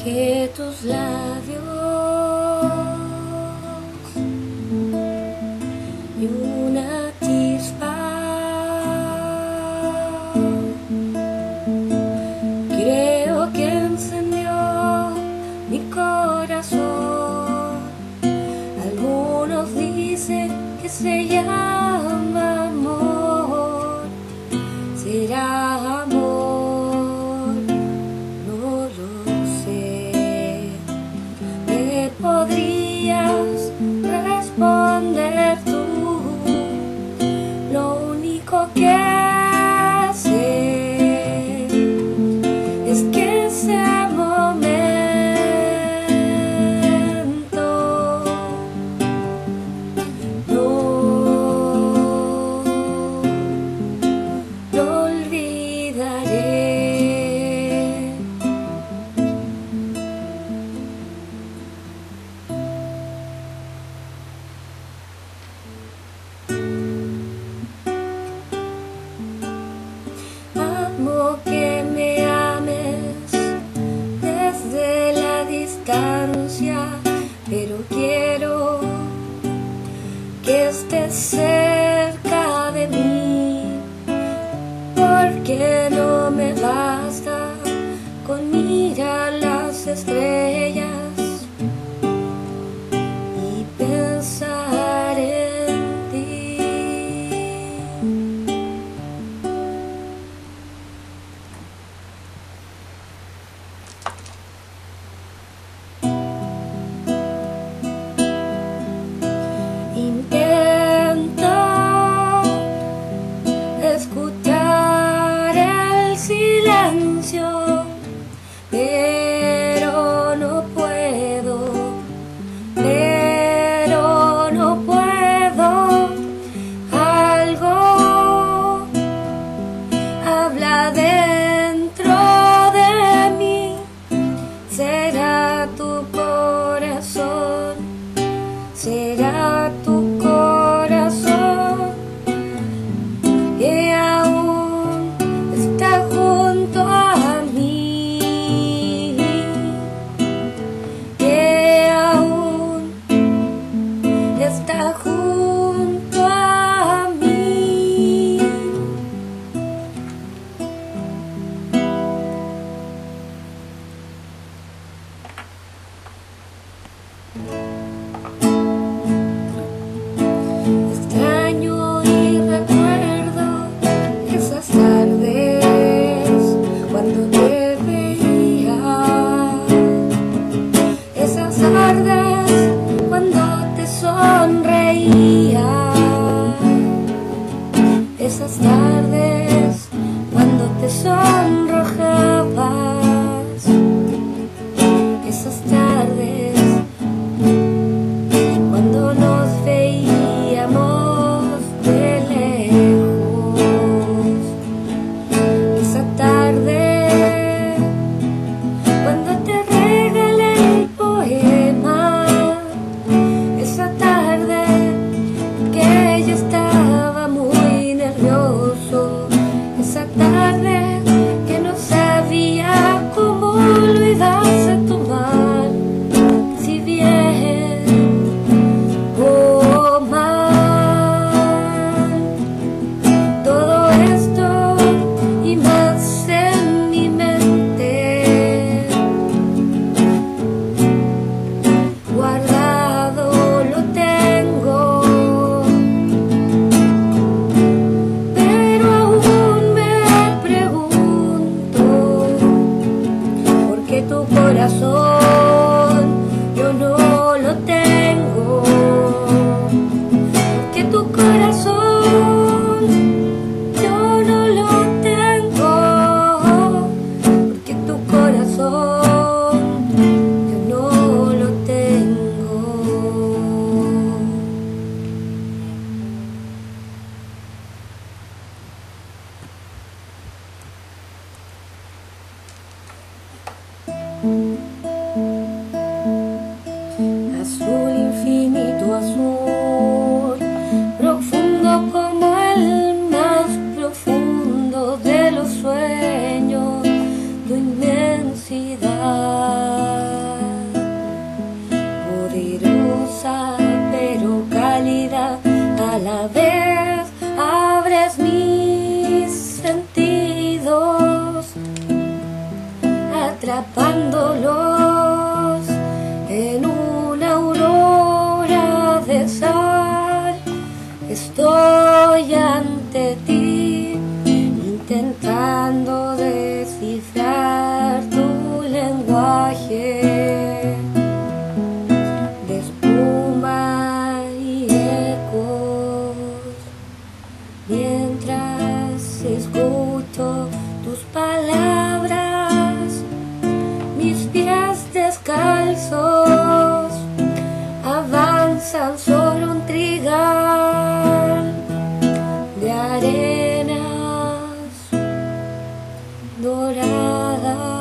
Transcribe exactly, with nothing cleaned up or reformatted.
que tus labios y una chispa creo que encendió mi corazón. Algunos dicen que se llama amor. ¿Será amor? No lo sé. ¿Me podrías responder tú? Lo único que sé es que ese momento no lo olvidaré. Amo que me ames desde la distancia, pero quiero que estés cerca de mí, porque no me basta con mirar las estrellas y pensar en ti. Intento escuchar el silencio, pero no puedo, pero no puedo. Algo habla dentro de mí. ¿Será tu corazón? ¿Será tu corazón que aún está junto a mí? Que aún está junto a mí. Extraño y recuerdo esas tardes cuando te veía, esas tardes cuando te sonreía, esas tardes cuando te sonrojabas, esas tardes cuando nos veíamos de lejos, esa tarde cuando te regalé el poema, esa tarde que yo estaba muy nervioso, esa tarde que no sabía cómo lo ibas a tomar, si bien o mal. Todo esto y más en mi mente, guardado lo tengo, pero aún me pregunto por qué tu corazón yo no lo tengo, porque tu corazón yo no lo tengo, porque tu corazón yo no lo tengo. Azul, infinito azul, profundo como el más profundo de los sueños, tu inmensidad. atrapándolos en una aurora de sal. Estoy ante ti, intentando descifrar tu lenguaje de espuma y ecos, mientras escucho tus palabras. Mis pies descalzos avanzan sobre un trigal de arenas doradas.